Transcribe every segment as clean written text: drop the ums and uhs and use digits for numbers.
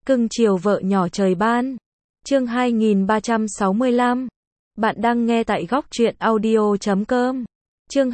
Cưng chiều vợ nhỏ trời ban. Chương 2365. Bạn đang nghe tại góc truyện audio.com. Chương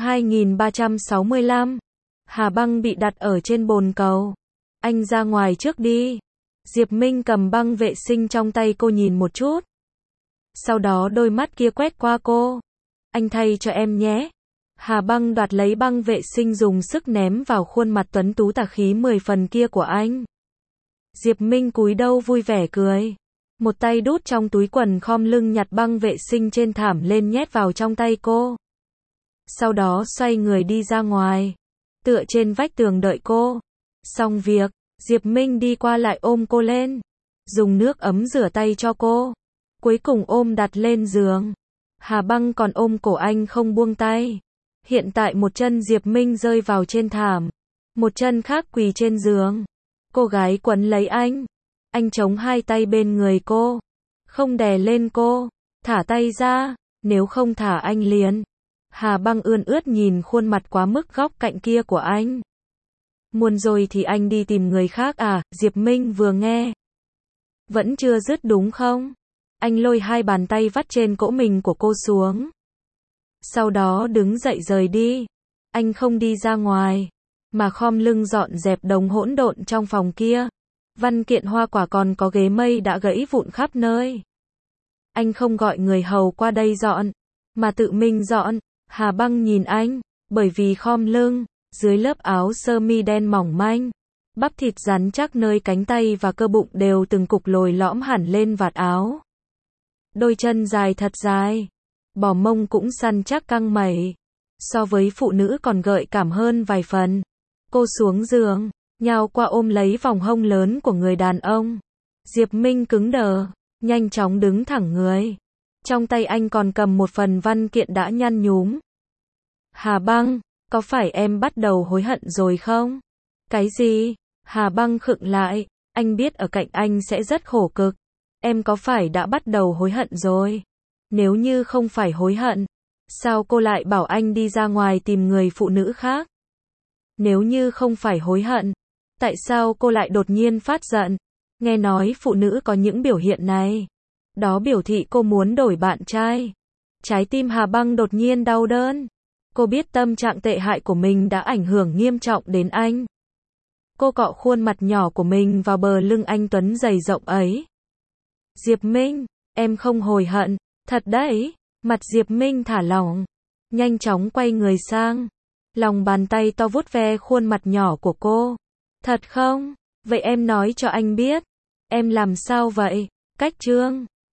2365. Hà băng bị đặt ở trên bồn cầu. Anh ra ngoài trước đi. Diệp Minh cầm băng vệ sinh trong tay cô nhìn một chút. Sau đó đôi mắt kia quét qua cô. Anh thay cho em nhé. Hà băng đoạt lấy băng vệ sinh dùng sức ném vào khuôn mặt tuấn tú tà khí 10 phần kia của anh. Diệp Minh cúi đầu vui vẻ cười. Một tay đút trong túi quần khom lưng nhặt băng vệ sinh trên thảm lên nhét vào trong tay cô. Sau đó xoay người đi ra ngoài. Tựa trên vách tường đợi cô. Xong việc, Diệp Minh đi qua lại ôm cô lên. Dùng nước ấm rửa tay cho cô. Cuối cùng ôm đặt lên giường. Hà băng còn ôm cổ anh không buông tay. Hiện tại một chân Diệp Minh rơi vào trên thảm. Một chân khác quỳ trên giường. Cô gái quấn lấy anh. Anh chống hai tay bên người cô. Không đè lên cô. Thả tay ra. Nếu không thả anh liền. Hà băng ươn ướt nhìn khuôn mặt quá mức góc cạnh kia của anh. Muốn rồi thì anh đi tìm người khác à? Diệp Minh vừa nghe. Vẫn chưa dứt đúng không? Anh lôi hai bàn tay vắt trên cỗ mình của cô xuống. Sau đó đứng dậy rời đi. Anh không đi ra ngoài. Mà khom lưng dọn dẹp đống hỗn độn trong phòng kia. Văn kiện hoa quả còn có ghế mây đã gãy vụn khắp nơi. Anh không gọi người hầu qua đây dọn. Mà tự mình dọn. Hà băng nhìn anh. Bởi vì khom lưng. Dưới lớp áo sơ mi đen mỏng manh. Bắp thịt rắn chắc nơi cánh tay và cơ bụng đều từng cục lồi lõm hẳn lên vạt áo. Đôi chân dài thật dài. Bò mông cũng săn chắc căng mẩy. So với phụ nữ còn gợi cảm hơn vài phần. Cô xuống giường, nhào qua ôm lấy vòng hông lớn của người đàn ông. Diệp Minh cứng đờ, nhanh chóng đứng thẳng người. Trong tay anh còn cầm một phần văn kiện đã nhăn nhúm. Hà băng, có phải em bắt đầu hối hận rồi không? Cái gì? Hà băng khựng lại, anh biết ở cạnh anh sẽ rất khổ cực. Em có phải đã bắt đầu hối hận rồi? Nếu như không phải hối hận, sao cô lại bảo anh đi ra ngoài tìm người phụ nữ khác? Nếu như không phải hối hận, tại sao cô lại đột nhiên phát giận? Nghe nói phụ nữ có những biểu hiện này. Đó biểu thị cô muốn đổi bạn trai. Trái tim Hà băng đột nhiên đau đớn. Cô biết tâm trạng tệ hại của mình đã ảnh hưởng nghiêm trọng đến anh. Cô cọ khuôn mặt nhỏ của mình vào bờ lưng anh tuấn dày rộng ấy. Diệp Minh, em không hối hận, thật đấy. Mặt Diệp Minh thả lỏng, nhanh chóng quay người sang. Lòng bàn tay to vuốt ve khuôn mặt nhỏ của cô. Thật không? Vậy em nói cho anh biết. Em làm sao vậy? Cách trương.